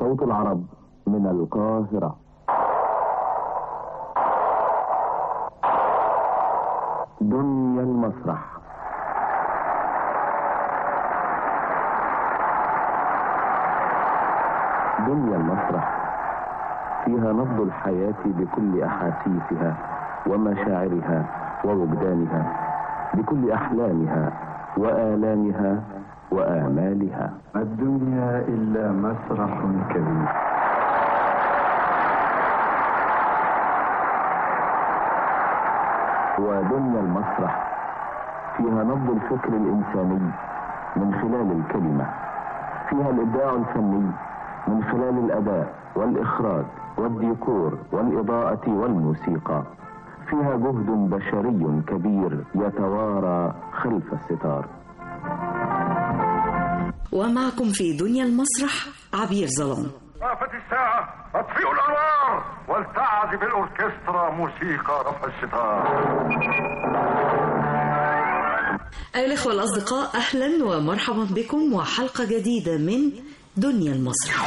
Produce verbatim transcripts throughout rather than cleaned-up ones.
صوت العرب من القاهرة. دنيا المسرح. دنيا المسرح فيها نبض الحياة بكل أحاسيسها ومشاعرها ووجدانها، بكل أحلامها وآلامها وآمالها. الدنيا إلا مسرح كبير. ودنيا المسرح فيها نبض الفكر الإنساني من خلال الكلمة، فيها الإبداع الفني من خلال الأداء والإخراج والديكور والإضاءة والموسيقى، فيها جهد بشري كبير يتوارى خلف الستار. ومعكم في دنيا المسرح عبير ظلام. وقفت الساعة، اطفئوا الأنوار ولتعزف الأوركسترا موسيقى رفع الستار. أيها الأخوة الأصدقاء، أهلا ومرحبا بكم وحلقة جديدة من دنيا المسرح.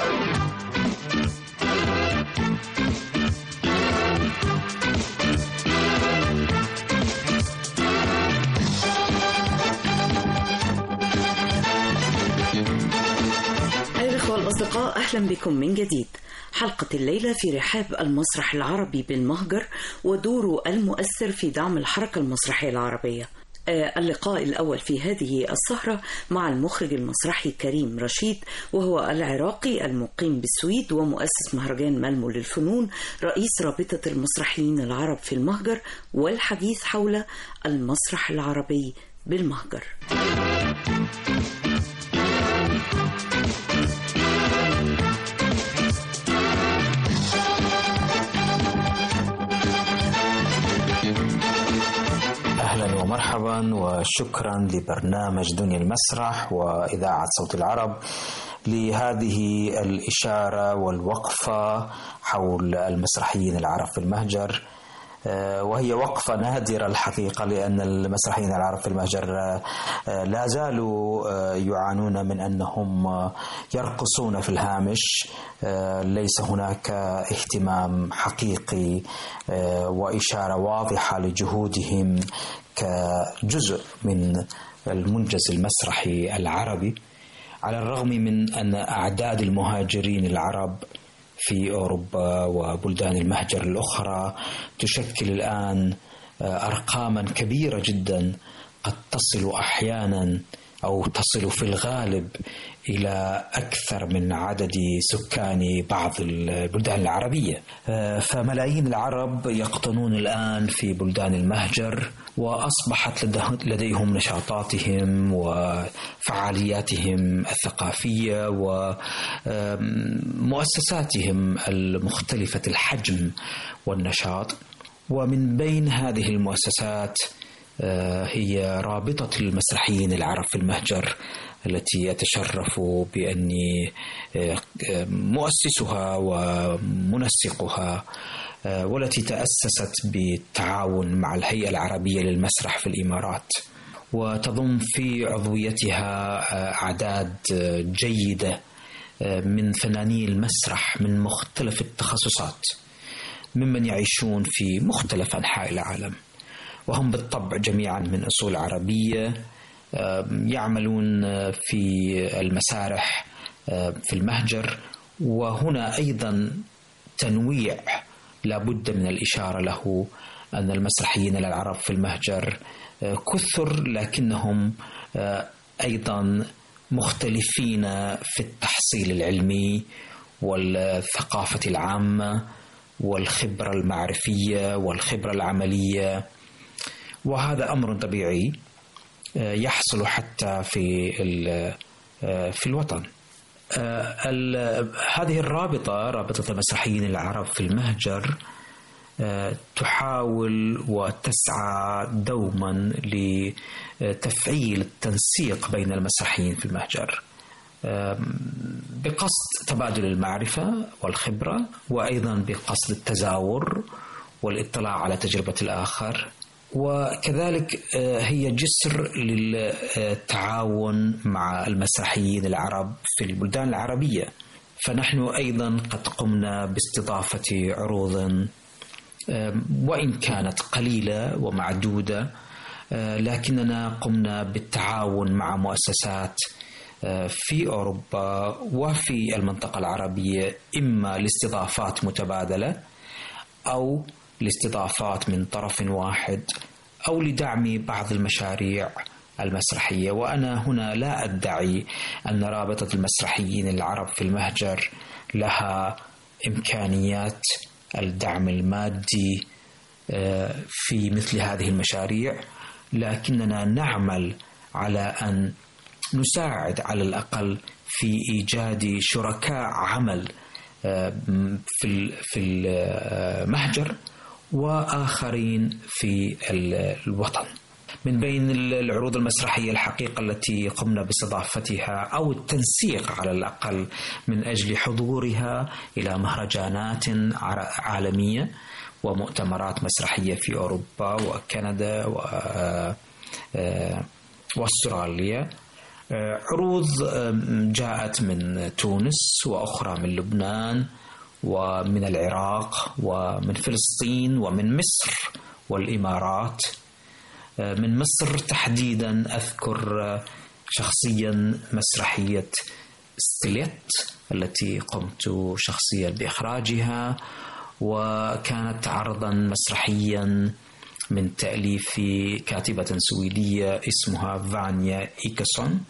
أيها الأخوة الأصدقاء، أهلا بكم من جديد. حلقة الليلة في رحاب المسرح العربي بالمهجر ودوره المؤثر في دعم الحركة المسرحية العربية. اللقاء الأول في هذه السهرة مع المخرج المسرحي كريم رشيد، وهو العراقي المقيم بالسويد ومؤسس مهرجان مالمو للفنون، رئيس رابطة المسرحيين العرب في المهجر، والحديث حول المسرح العربي بالمهجر. أهلا ومرحبا وشكرا لبرنامج دنيا المسرح وإذاعة صوت العرب لهذه الإشارة والوقفة حول المسرحيين العرب في المهجر، وهي وقفة نادرة الحقيقة، لأن المسرحيين العرب في المهجر لا زالوا يعانون من أنهم يرقصون في الهامش، ليس هناك اهتمام حقيقي وإشارة واضحة لجهودهم كجزء من المنجز المسرحي العربي، على الرغم من أن أعداد المهاجرين العرب في أوروبا وبلدان المهجر الأخرى تشكل الآن أرقاما كبيرة جدا، قد تصل أحيانا أو تصل في الغالب إلى أكثر من عدد سكان بعض البلدان العربية. فملايين العرب يقطنون الآن في بلدان المهجر، وأصبحت لديهم نشاطاتهم وفعالياتهم الثقافية ومؤسساتهم المختلفة الحجم والنشاط. ومن بين هذه المؤسسات هي رابطة المسرحيين العرب في المهجر، التي أتشرف بأني مؤسسها ومنسقها، والتي تأسست بالتعاون مع الهيئة العربية للمسرح في الإمارات، وتضم في عضويتها أعداد جيدة من فناني المسرح من مختلف التخصصات، ممن يعيشون في مختلف أنحاء العالم، وهم بالطبع جميعا من أصول عربية، يعملون في المسارح في المهجر. وهنا أيضا تنويع لابد من الإشارة له، أن المسرحيين العرب في المهجر كثر، لكنهم أيضا مختلفين في التحصيل العلمي والثقافة العامة والخبرة المعرفية والخبرة العملية، وهذا أمر طبيعي يحصل حتى في في الوطن. هذه الرابطة، رابطة المسرحيين العرب في المهجر، تحاول وتسعى دوما لتفعيل التنسيق بين المسرحيين في المهجر بقصد تبادل المعرفة والخبرة، وأيضا بقصد التزاور والاطلاع على تجربة الآخر، وكذلك هي جسر للتعاون مع المسرحيين العرب في البلدان العربية فنحن أيضا قد قمنا باستضافة عروض وإن كانت قليلة ومعدودة، لكننا قمنا بالتعاون مع مؤسسات في أوروبا وفي المنطقة العربية، إما لاستضافات متبادلة أو لاستضافات من طرف واحد أو لدعم بعض المشاريع المسرحية. وأنا هنا لا أدعي أن رابطة المسرحيين العرب في المهجر لها إمكانيات الدعم المادي في مثل هذه المشاريع، لكننا نعمل على أن نساعد على الأقل في إيجاد شركاء عمل في في المهجر وآخرين في الوطن. من بين العروض المسرحية الحقيقة التي قمنا باستضافتها أو التنسيق على الأقل من أجل حضورها إلى مهرجانات عالمية ومؤتمرات مسرحية في أوروبا وكندا وأستراليا. عروض جاءت من تونس وأخرى من لبنان ومن العراق ومن فلسطين ومن مصر والإمارات. من مصر تحديدا أذكر شخصيا مسرحية ستيليت التي قمت شخصيا بإخراجها، وكانت عرضا مسرحيا من تأليف كاتبة سويدية اسمها فانيا إيكسون،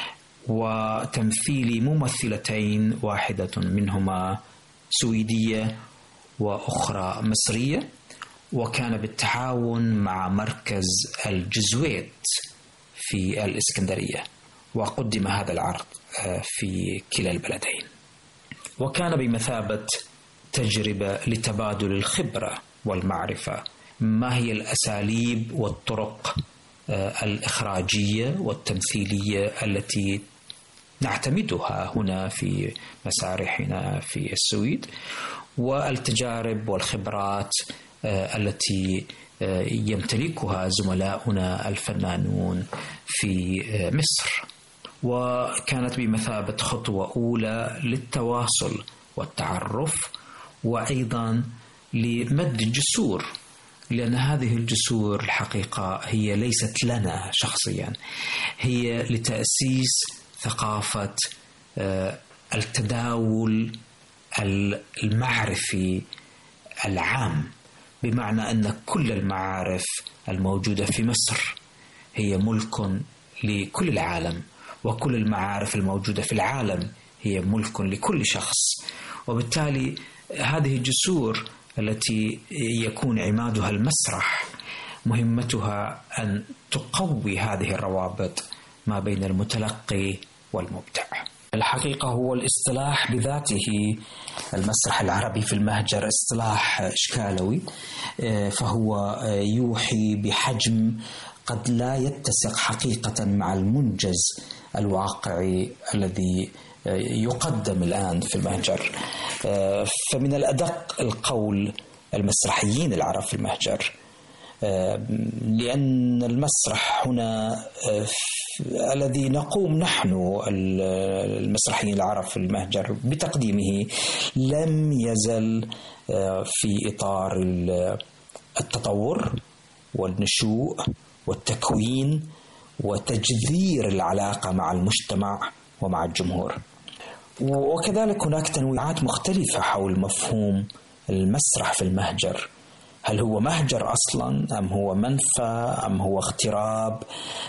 وتمثيل ممثلتين واحدة منهما سويدية وأخرى مصرية، وكان بالتعاون مع مركز الجزويت في الإسكندرية، وقدم هذا العرض في كلا البلدين، وكان بمثابة تجربة لتبادل الخبرة والمعرفة. ما هي الأساليب والطرق الإخراجية والتمثيلية التي نعتمدها هنا في مسارحنا في السويد، والتجارب والخبرات التي يمتلكها زملاؤنا الفنانون في مصر. وكانت بمثابة خطوة أولى للتواصل والتعرف، وأيضا لمد الجسور، لأن هذه الجسور الحقيقة هي ليست لنا شخصيا، هي لتأسيس ثقافة التداول المعرفي العام، بمعنى أن كل المعارف الموجودة في مصر هي ملك لكل العالم، وكل المعارف الموجودة في العالم هي ملك لكل شخص. وبالتالي هذه الجسور التي يكون عمادها المسرح مهمتها أن تقوي هذه الروابط ما بين المتلقي والمبدع. الحقيقة هو الاصطلاح بذاته المسرح العربي في المهجر اصطلاح إشكالوي، فهو يوحي بحجم قد لا يتسق حقيقة مع المنجز الواقعي الذي يقدم الآن في المهجر. فمن الأدق القول المسرحيين العرب في المهجر، لأن المسرح هنا الذي نقوم نحن المسرحيين العرب في المهجر بتقديمه لم يزل في إطار التطور والنشوء والتكوين وتجذير العلاقة مع المجتمع ومع الجمهور. وكذلك هناك تنويعات مختلفة حول مفهوم المسرح في المهجر. هل هو مهجر أصلا أم هو منفى أم هو اغتراب؟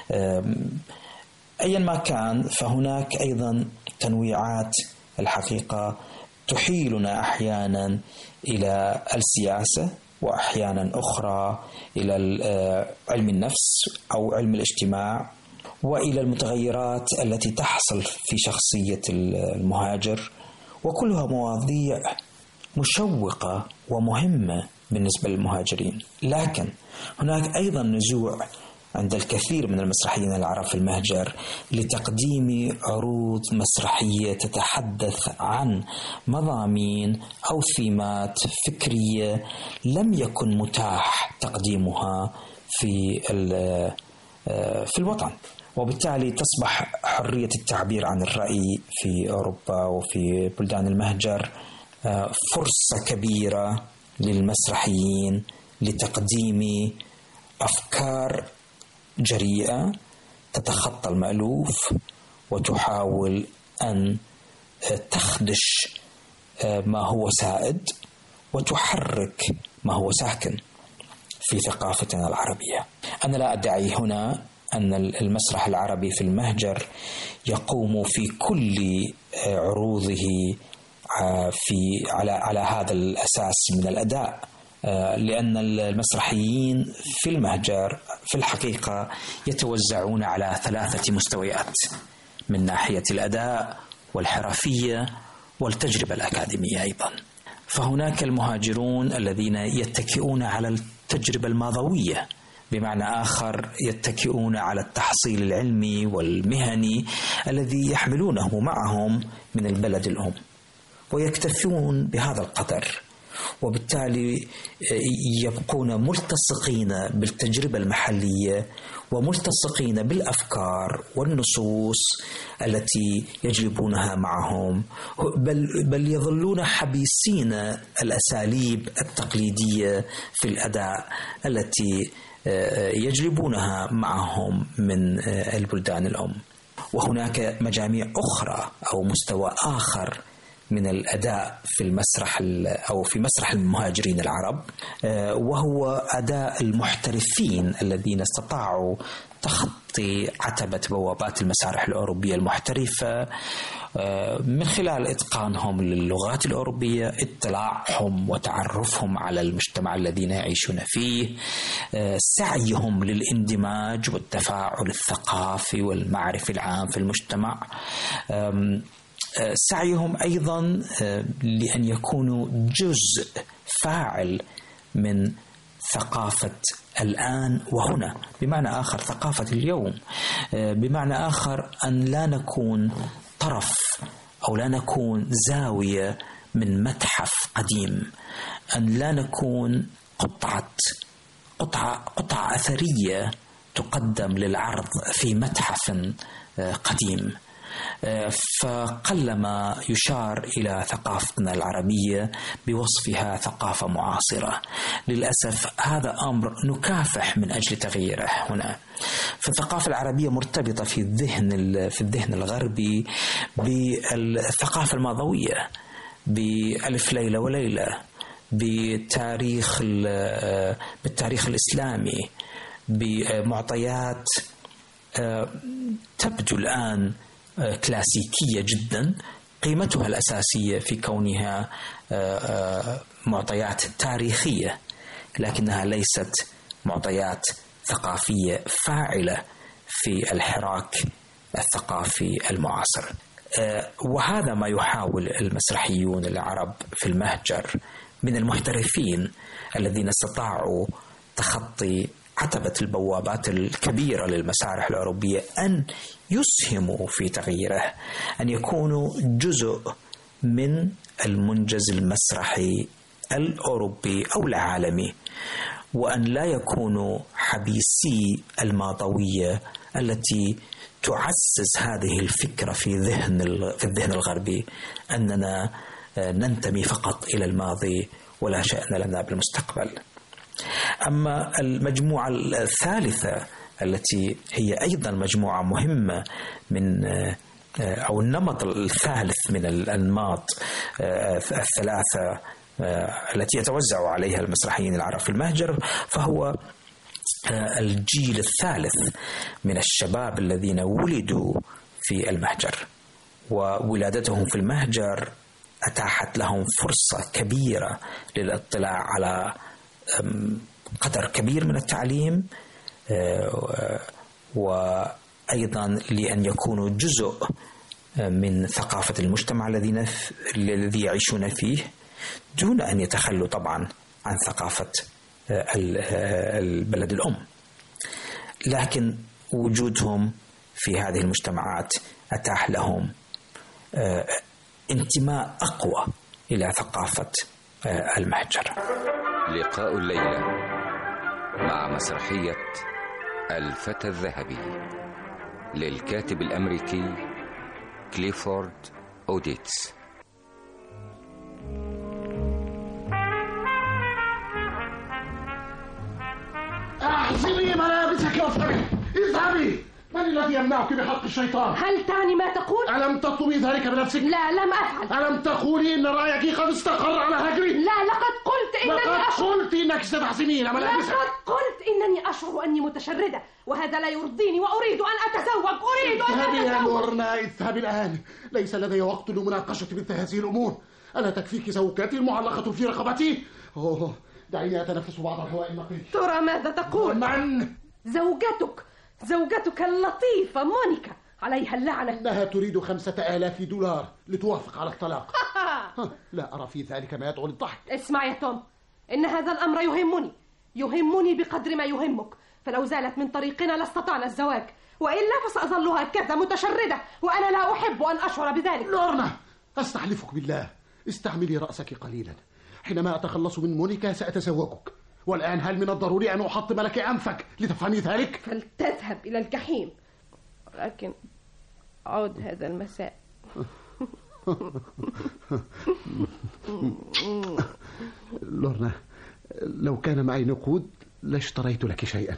أيا ما كان، فهناك أيضا تنويعات الحقيقة تحيلنا أحيانا إلى السياسة، وأحيانا أخرى إلى علم النفس أو علم الاجتماع، وإلى المتغيرات التي تحصل في شخصية المهاجر، وكلها مواضيع مشوقة ومهمة بالنسبة للمهاجرين. لكن هناك أيضا نزوع عند الكثير من المسرحيين العرب في المهجر لتقديم عروض مسرحية تتحدث عن مضامين أو ثيمات فكرية لم يكن متاح تقديمها في في الوطن، وبالتالي تصبح حرية التعبير عن الرأي في أوروبا وفي بلدان المهجر فرصة كبيرة للمسرحيين لتقديم أفكار جريئة تتخطى المألوف وتحاول أن تخدش ما هو سائد وتحرك ما هو ساكن في ثقافتنا العربية. أنا لا أدعي هنا أن المسرح العربي في المهجر يقوم في كل عروضه في على على هذا الأساس من الأداء، لأن المسرحيين في المهجر في الحقيقة يتوزعون على ثلاثة مستويات من ناحية الأداء والحرفية والتجربة الأكاديمية أيضا. فهناك المهاجرون الذين يتكئون على التجربة الماضوية، بمعنى آخر يتكئون على التحصيل العلمي والمهني الذي يحملونه معهم من البلد الأم ويكتفون بهذا القدر، وبالتالي يبقون ملتصقين بالتجربة المحلية وملتصقين بالأفكار والنصوص التي يجلبونها معهم، بل, بل يظلون حبيسين الأساليب التقليدية في الأداء التي يجلبونها معهم من البلدان الأم. وهناك مجاميع أخرى أو مستوى آخر من الأداء في المسرح أو في مسرح المهاجرين العرب، وهو أداء المحترفين الذين استطاعوا تخطي عتبة بوابات المسارح الأوروبية المحترفة من خلال إتقانهم للغات الأوروبية، اطلاعهم وتعرفهم على المجتمع الذين يعيشون فيه، سعيهم للاندماج والتفاعل الثقافي والمعرفي العام في المجتمع، سعيهم أيضا لأن يكونوا جزء فاعل من ثقافة الآن وهنا، بمعنى آخر ثقافة اليوم، بمعنى آخر أن لا نكون طرف أو لا نكون زاوية من متحف قديم، أن لا نكون قطعة قطعة قطعة أثرية تقدم للعرض في متحف قديم. فقلما يشار إلى ثقافتنا العربية بوصفها ثقافة معاصرة. للأسف هذا أمر نكافح من أجل تغييره هنا. فالثقافة العربية مرتبطة في الذهن في الذهن الغربي بالثقافة الماضوية، بألف ليلة وليلة، بتاريخ بالتاريخ الإسلامي، بمعطيات تبدو الآن كلاسيكية جدا، قيمتها الأساسية في كونها معطيات تاريخية، لكنها ليست معطيات ثقافية فاعلة في الحراك الثقافي المعاصر. وهذا ما يحاول المسرحيون العرب في المهجر من المحترفين الذين استطاعوا تخطي عتبة البوابات الكبيرة للمسارح الأوروبية أن يسهموا في تغييره، أن يكونوا جزء من المنجز المسرحي الأوروبي أو العالمي، وأن لا يكونوا حبيسي الماضوية التي تعزز هذه الفكرة في ذهن في الذهن الغربي أننا ننتمي فقط إلى الماضي ولا شأن لنا بالمستقبل. أما المجموعة الثالثة التي هي أيضا مجموعة مهمة من أو النمط الثالث من الأنماط الثلاثة التي يتوزع عليها المسرحيين العرب في المهجر، فهو الجيل الثالث من الشباب الذين ولدوا في المهجر، وولادتهم في المهجر أتاحت لهم فرصة كبيرة للاطلاع على قدر كبير من التعليم، وأيضا لأن يكونوا جزء من ثقافة المجتمع الذين الذي يعيشون فيه، دون أن يتخلوا طبعا عن ثقافة البلد الأم. لكن وجودهم في هذه المجتمعات أتاح لهم انتماء أقوى إلى ثقافة المهجر. لقاء الليلة مع مسرحية الفتى الذهبي للكاتب الأمريكي كليفورد أوديتس. احزمي ملابسك واصبري، اذهبي. من الذي يمنعك بحق الشيطان؟ هل تعني ما تقول؟ ألم تطلبي ذلك بنفسك؟ لا، لم أفعل. ألم تقولي إن رأيك قد استقر على هجري؟ لا، لقد قلت إنني لقد أشعر قلت إنك ستحزمين ملابسك. لقد قلت إنني أشعر أني متشردة، وهذا لا يرضيني، وأريد أن أتزوج. أريد أن اذهبي يا أتزوج. لورنا، اذهبي الآن. ليس لدي وقت لمناقشة مثل هذه الأمور. ألا تكفيك زوجتي المعلقة في رقبتي؟ أوه، دعيني أتنفس بعض الهواء النقي. ترى ماذا تقول؟ من؟ زوجتك زوجتك اللطيفة مونيكا، عليها اللعنة. إنها تريد خمسة آلاف دولار لتوافق على الطلاق. لا أرى في ذلك ما يدعو للضحك. اسمع يا توم، إن هذا الأمر يهمني يهمني بقدر ما يهمك، فلو زالت من طريقنا لاستطعنا الزواج، وإلا فسأظل هكذا متشردة، وأنا لا أحب أن أشعر بذلك. لورنا، أستحلفك بالله، استعملي رأسك قليلا. حينما أتخلص من مونيكا سأتزوجك، والآن هل من الضروري أن أحطم لك أنفك لتفهمي ذلك؟ فلتذهب إلى الجحيم، لكن عود هذا المساء. لورنا، لو كان معي نقود لاشتريت لك شيئا.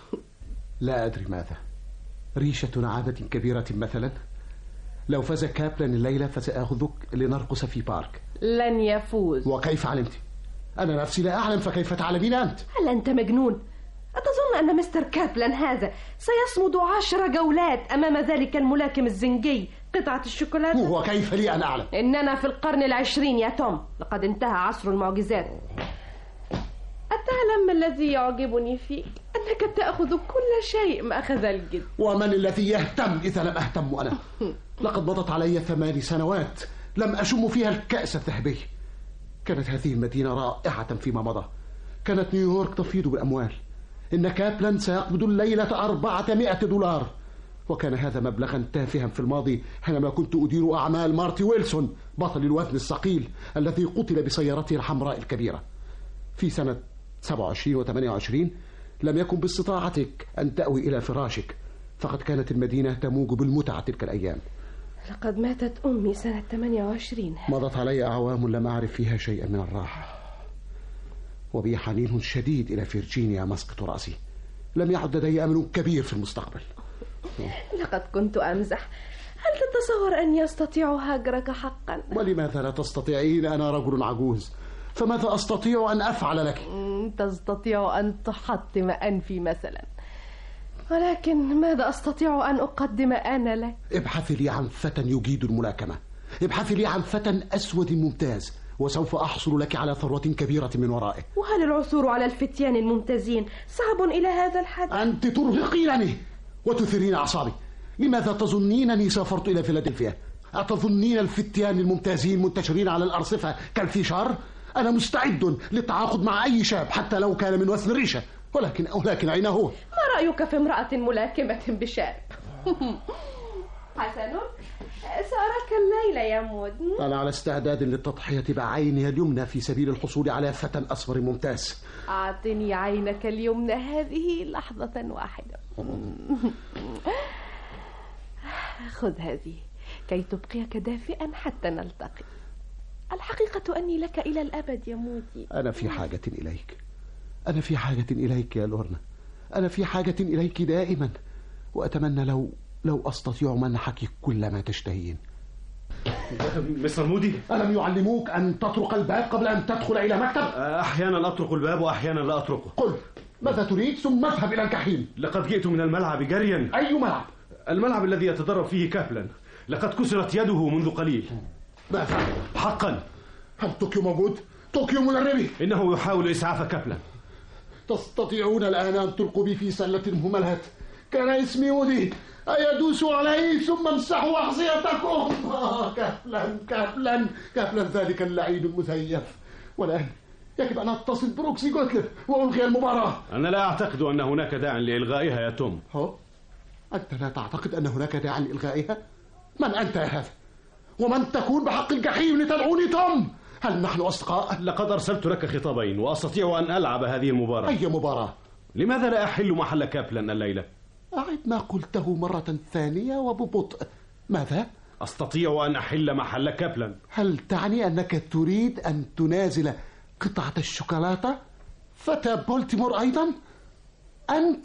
لا أدري ماذا، ريشة نعامة كبيرة مثلا. لو فاز كابلان الليلة فسأخذك لنرقص في بارك. لن يفوز. وكيف علمت؟ أنا نفسي لا أعلم، فكيف تعلمين أنت؟ هل أنت مجنون؟ أتظن أن مستر كابلان هذا سيصمد عشر جولات أمام ذلك الملاكم الزنجي قطعة الشوكولاتة؟ وكيف لي أن أعلم؟ إننا في القرن العشرين يا توم، لقد انتهى عصر المعجزات. أتعلم ما الذي يعجبني فيك؟ أنك تأخذ كل شيء مأخذ الجد. ومن الذي يهتم إذا لم أهتم أنا؟ لقد مضت علي ثمان سنوات لم أشم فيها الكأس الذهبي. كانت هذه المدينة رائعة فيما مضى، كانت نيويورك تفيض بالأموال. إن كابلان سيقبض الليلة أربعمائة دولار، وكان هذا مبلغا تافها في الماضي حينما كنت أدير أعمال مارتي ويلسون بطل الوزن الثقيل الذي قتل بسيارته الحمراء الكبيرة. في سنة سبعة وعشرين وثمانية وعشرين لم يكن باستطاعتك أن تأوي إلى فراشك، فقد كانت المدينة تموج بالمتعة تلك الأيام. لقد ماتت أمي سنة ثمانية وعشرين. مضت علي أعوام لم أعرف فيها شيئا من الراحة، وبي حنين شديد إلى فيرجينيا مسقط رأسي. لم يعد لدي أمل كبير في المستقبل. لقد كنت أمزح. هل تتصور أن يستطيع هاجرك حقا؟ ولماذا لا تستطيعين؟ أنا رجل عجوز، فماذا أستطيع أن أفعل لك؟ تستطيع أن تحطم أنفي مثلا، ولكن ماذا أستطيع أن أقدم أنا لك؟ ابحثي لي عن فتى يجيد الملاكمة، ابحثي لي عن فتى أسود ممتاز، وسوف أحصل لك على ثروة كبيرة من ورائه. وهل العثور على الفتيان الممتازين صعب إلى هذا الحد؟ أنت ترهقينني وتثيرين أعصابي. لماذا تظنينني سافرت إلى فيلادلفيا؟ أتظنين الفتيان الممتازين منتشرين على الأرصفة كالفيشار؟ أنا مستعد للتعاقد مع أي شاب حتى لو كان من وزن الريشة، ولكن ولكن أين هو؟ ما رأيك في امرأة ملاكمة بشاب؟ حسن، سأراك الليلة يا مود. أنا على استعداد للتضحية بعيني اليمنى في سبيل الحصول على فتى أصفر ممتاز. أعطني عينك اليمنى هذه لحظة واحدة. خذ هذه كي تبقيك دافئا حتى نلتقي. الحقيقة أني لك إلى الأبد يا مودي. أنا في حاجة إليك، أنا في حاجة إليك يا لورنا، أنا في حاجة إليك دائما، وأتمنى لو لو أستطيع منحك كل ما تشتهين. مستر مودي، ألم يعلموك أن تطرق الباب قبل أن تدخل إلى مكتب؟ أحيانا أطرق الباب وأحيانا لا أطرقه. قل ماذا تريد ثم اذهب إلى الجحيم. لقد جئت من الملعب جريا. أي ملعب؟ الملعب الذي يتدرب فيه كابلان، لقد كسرت يده منذ قليل. ماذا؟ حقا. هل طوكيو موجود؟ طوكيو مدربي. إنه يحاول إسعاف كابلان. تستطيعون الآن أن تلقوا بي في سلة مهملات. كان اسمي مودي، أيدوس عليه ثم امسحوا أحذيتكم. آه كابلان كابلان كابلان ذلك اللعين المزيف. والآن يجب أن أتصل بروكسي جوتليف وألغي المباراة. أنا لا أعتقد أن هناك داع لإلغائها يا توم. هو أنت لا تعتقد أن هناك داع لإلغائها؟ من أنت يا هذا؟ ومن تكون بحق الجحيم لتدعوني توم؟ هل نحن أصدقاء؟ لقد أرسلت لك خطابين وأستطيع أن ألعب هذه المباراة. أي مباراة؟ لماذا لا أحل محل كابلان الليلة؟ أعد ما قلته مرة ثانية وببطء. ماذا؟ أستطيع أن أحل محل كابلان. هل تعني أنك تريد أن تنازل قطعة الشوكولاتة؟ فتى بولتيمور أيضا؟ أنت؟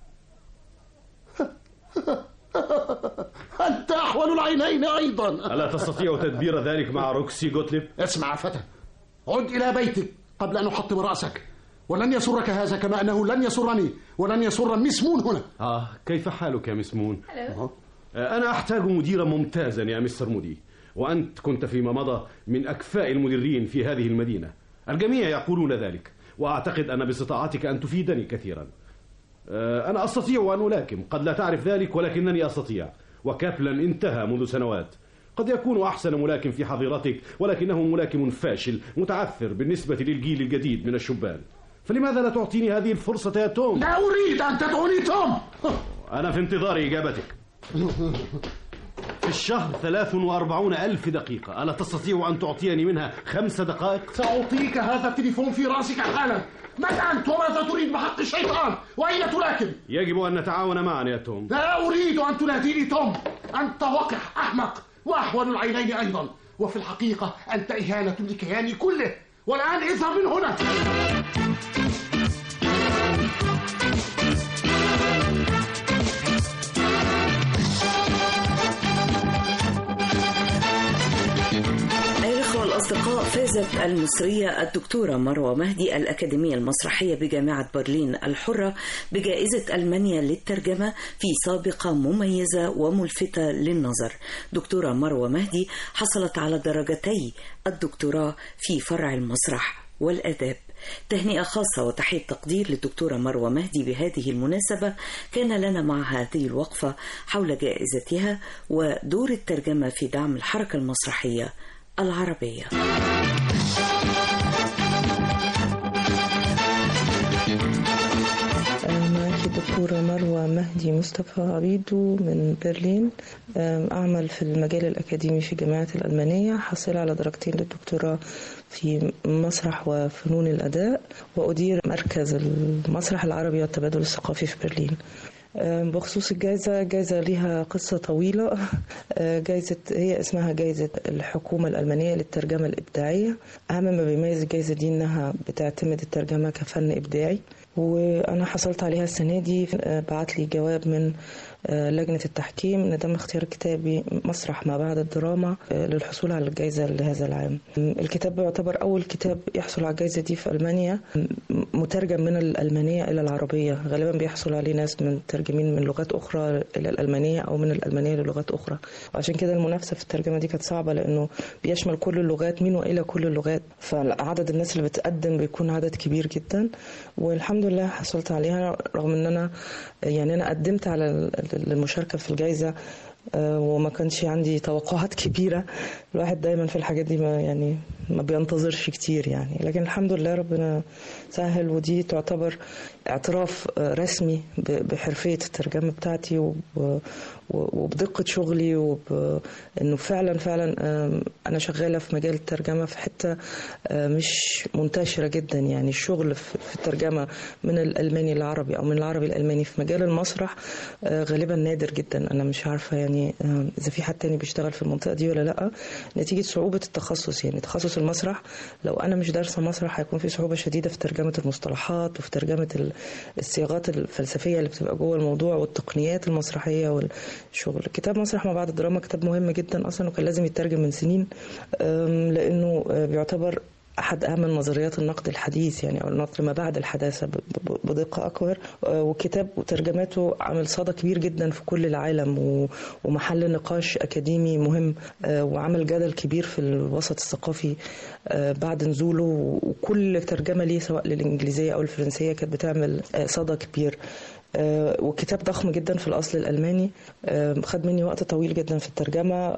أنت أحول العينين أيضا. ألا تستطيع تدبير ذلك مع روكسي غوتليب؟ اسمع فتى، عد إلى بيتك قبل أن أحطم رأسك، ولن يسرك هذا كما أنه لن يسرني ولن يسر مسمون هنا. آه كيف حالك يا مسمون؟ أنا أحتاج مديرا ممتازا يا مستر مودي، وأنت كنت فيما مضى من أكفاء المديرين في هذه المدينة. الجميع يقولون ذلك، وأعتقد أن باستطاعتك أن تفيدني كثيرا. أنا أستطيع أن ألاكم، قد لا تعرف ذلك ولكنني أستطيع، وكابلان انتهى منذ سنوات. قد يكون أحسن ملاكم في حظيرتك، ولكنه ملاكم فاشل متعثر بالنسبة للجيل الجديد من الشبان. فلماذا لا تعطيني هذه الفرصة يا توم؟ لا أريد أن تدعوني توم. أنا في انتظار إجابتك. في الشهر ثلاث وأربعون ألف دقيقة، ألا تستطيع أن تعطيني منها خمس دقائق؟ سأعطيك هذا التليفون في رأسك حالا. من أنت وماذا تريد بحق الشيطان؟ وأين تلاكم؟ يجب أن نتعاون معا يا توم. لا أريد أن تناديني توم. أنت وقح أحمق وأحول العينين أيضا، وفي الحقيقة أنت إهانة لكياني كله. والآن اذهب من هنا. الأصدقاء، فازت المصرية الدكتورة مروة مهدي الأكاديمية المسرحية بجامعة برلين الحرة بجائزة ألمانيا للترجمة في سابقة مميزة وملفتة للنظر. دكتورة مروة مهدي حصلت على درجتي الدكتوراه في فرع المسرح والآداب. تهنئة خاصة وتحية تقدير للدكتورة مروة مهدي بهذه المناسبة. كان لنا مع هذه الوقفة حول جائزتها ودور الترجمة في دعم الحركة المسرحية العربية. معك الدكتورة مروة مهدي مصطفى عبيدو من برلين، أعمل في المجال الأكاديمي في جامعة الألمانية، حصل على درجتين للدكتوراه في مسرح وفنون الأداء، وأدير مركز المسرح العربي والتبادل الثقافي في برلين. بخصوص الجائزة، جائزة لها قصة طويلة. جائزة هي اسمها جائزة الحكومة الألمانية للترجمة الإبداعية. أهم ما بيميز الجائزة دي إنها بتعتمد الترجمة كفن إبداعي، وأنا حصلت عليها السنة دي. بعت لي جواب من لجنة التحكيم إن تم اختيار كتابي مسرح ما بعد الدراما للحصول على الجائزة لهذا العام. الكتاب يعتبر أول كتاب يحصل على الجائزة دي في ألمانيا، مترجم من الألمانية إلى العربية. غالبا بيحصل عليه ناس من ترجمين من لغات أخرى إلى الألمانية أو من الألمانية للغات أخرى، وعشان كده المنافسة في الترجمة دي كانت صعبة، لأنه بيشمل كل اللغات من وإلى كل اللغات، فعدد الناس اللي بتقدم بيكون عدد كبير جدا. والحمد لله حصلت عليها، رغم ان انا يعني انا قدمت على المشاركة في الجائزة وما كانش عندي توقعات كبيرة. الواحد دايما في الحاجات دي ما يعني ما بينتظرش كتير يعني، لكن الحمد لله ربنا سهل. ودي تعتبر اعتراف رسمي بحرفية الترجمة بتاعتي وبدقة شغلي، وانه فعلا فعلا انا شغالة في مجال الترجمة في حتة مش منتشرة جدا. يعني الشغل في الترجمة من الألماني للعربي او من العربي للألماني في مجال المسرح غالبا نادر جدا. انا مش عارفة يعني اذا في حد تاني بيشتغل في المنطقة دي ولا لا، نتيجة صعوبة التخصص. يعني تخصص المسرح لو انا مش دارسة مسرح هيكون في صعوبة شديدة في ترجمة المصطلحات وفي ترجمة الصياغات الفلسفية اللي بتبقى جوه الموضوع والتقنيات المسرحية والشغل. كتاب مسرح ما بعد الدراما كتاب مهم جدا اصلا، وكان لازم يترجم من سنين، لانه بيعتبر أحد أهم نظريات النقد الحديث، يعني أو النقد ما بعد الحداثة بدقة أكبر. وكتاب وترجماته عمل صدى كبير جدا في كل العالم ومحل نقاش أكاديمي مهم، وعمل جدل كبير في الوسط الثقافي بعد نزوله. وكل ترجمة ليه سواء للإنجليزية أو الفرنسية كانت بتعمل صدى كبير. وكتاب ضخم جدا في الأصل الألماني، خد مني وقت طويل جدا في الترجمة.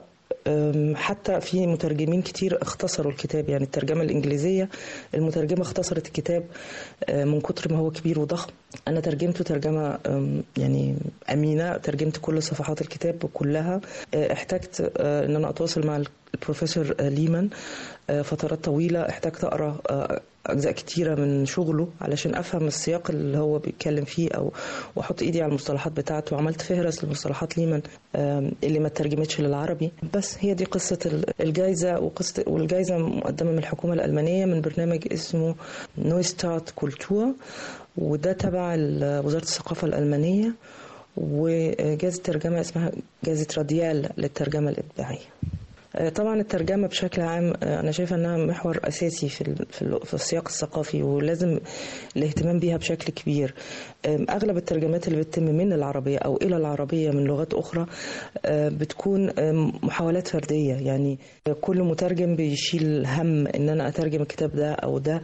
حتى في مترجمين كتير اختصروا الكتاب، يعني الترجمة الإنجليزية المترجمة اختصرت الكتاب من كتر ما هو كبير وضخم. أنا ترجمته ترجمة يعني أمينة، ترجمت كل صفحات الكتاب كلها. احتجت أن أنا أتواصل مع البروفيسور ليمان فترات طويلة، احتاجت أقرأ أجزاء كتيرة من شغله علشان أفهم السياق اللي هو بيتكلم فيه أو وأحط إيدي على المصطلحات بتاعته. وعملت فهرس للمصطلحات ليمن اللي ما ترجمتش للعربي. بس هي دي قصة الجائزة، وقصة والجائزة مقدمة من الحكومة الألمانية من برنامج اسمه نويستارت كولتور، وده تبع وزارة الثقافة الألمانية، وجائزة ترجمة اسمها جائزة راديال للترجمة الإبداعية. طبعا الترجمة بشكل عام أنا شايفة أنها محور أساسي في في السياق الثقافي، ولازم الاهتمام بيها بشكل كبير. أغلب الترجمات اللي بتتم من العربية أو إلى العربية من لغات أخرى بتكون محاولات فردية، يعني كل مترجم بيشيل هم أن أنا أترجم الكتاب ده أو ده،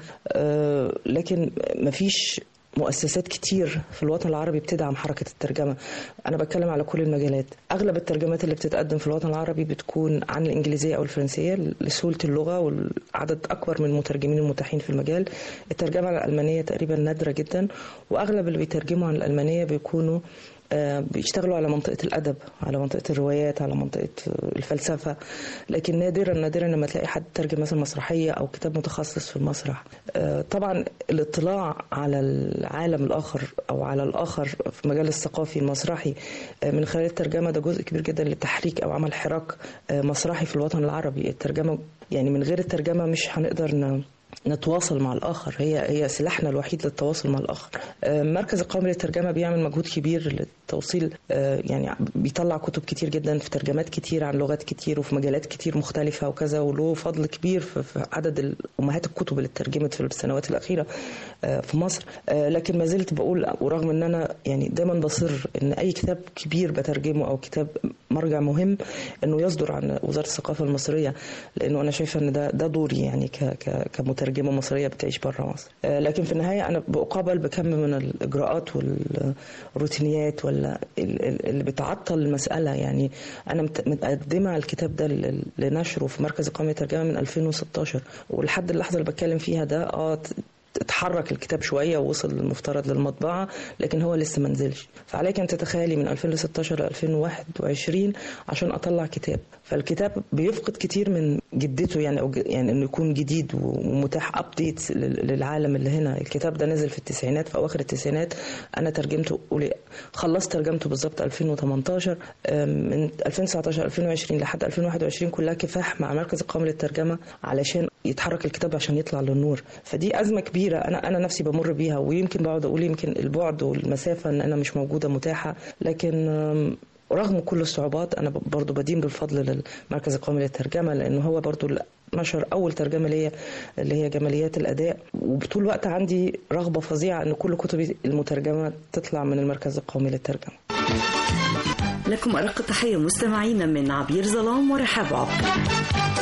لكن مفيش مؤسسات كتير في الوطن العربي بتدعم حركة الترجمة. أنا بتكلم على كل المجالات. أغلب الترجمات اللي بتتقدم في الوطن العربي بتكون عن الإنجليزية أو الفرنسية لسهولة اللغة والعدد أكبر من المترجمين المتاحين في المجال. الترجمة الألمانية تقريبا نادرة جدا، وأغلب اللي بيترجموا عن الألمانية بيكونوا بيشتغلوا على منطقة الأدب، على منطقة الروايات، على منطقة الفلسفة، لكن نادرا نادرا لما تلاقي حد ترجم مثلا مسرحية أو كتاب متخصص في المسرح. طبعا الاطلاع على العالم الآخر أو على الآخر في مجال الثقافي المسرحي من خلال الترجمة ده جزء كبير جدا للتحريك أو عمل حراك مسرحي في الوطن العربي. الترجمة يعني من غير الترجمة مش هنقدر ن... نتواصل مع الآخر، هي هي سلاحنا الوحيد للتواصل مع الآخر. مركز القومي للترجمة بيعمل مجهود كبير للتوصيل، يعني بيطلع كتب كتير جدا في ترجمات كتير عن لغات كتير وفي مجالات كتير مختلفة وكذا، وله فضل كبير في عدد أمهات الكتب اللي اترجمت في السنوات الأخيرة في مصر. لكن ما زلت بقول، ورغم ان انا يعني دايما بصر ان اي كتاب كبير بترجمه او كتاب مرجع مهم انه يصدر عن وزارة الثقافة المصرية، لانه انا شايفة ان ده ده دوري يعني كمترجمة مصرية بتعيش برا مصر. لكن في النهاية انا بقابل بكم من الاجراءات والروتينيات ولا اللي بتعطل المسألة. يعني انا متقدمة الكتاب ده لنشره في مركز القومي للترجمة من ألفين وستاشر، ولحد اللحظة اللي بتكلم فيها ده اه اتحرك الكتاب شوية ووصل المفترض للمطبعة، لكن هو لسه منزلش. فعليك أن تتخيلي من ألفين وستاشر ل ألفين وواحد وعشرين عشان أطلع كتاب، فالكتاب بيفقد كتير من جدته، يعني أو يعني إنه يكون جديد ومتاح أبديت للعالم اللي هنا. الكتاب ده نزل في التسعينات، في أواخر التسعينات. أنا ترجمته، خلصت ترجمته بالضبط ألفين وتمنتاشر. من ألفين وتسعتاشر ألفين وعشرين لحد ألفين وواحد وعشرين كلها كفاح مع مركز القومي للترجمة علشان يتحرك الكتاب عشان يطلع للنور. فدي أزمة كبيرة انا انا نفسي بمر بيها، ويمكن بقعد اقول يمكن البعد والمسافه ان انا مش موجوده متاحه، لكن رغم كل الصعوبات انا برضو بدين بالفضل للمركز القومي للترجمه، لانه هو برضو نشر اول ترجمه ليا اللي هي جماليات الاداء، وبطول الوقت عندي رغبه فظيعه ان كل كتبي المترجمه تطلع من المركز القومي للترجمه. لكم ارق تحيه مستمعينا من عبير ظلام ورحاب عبد.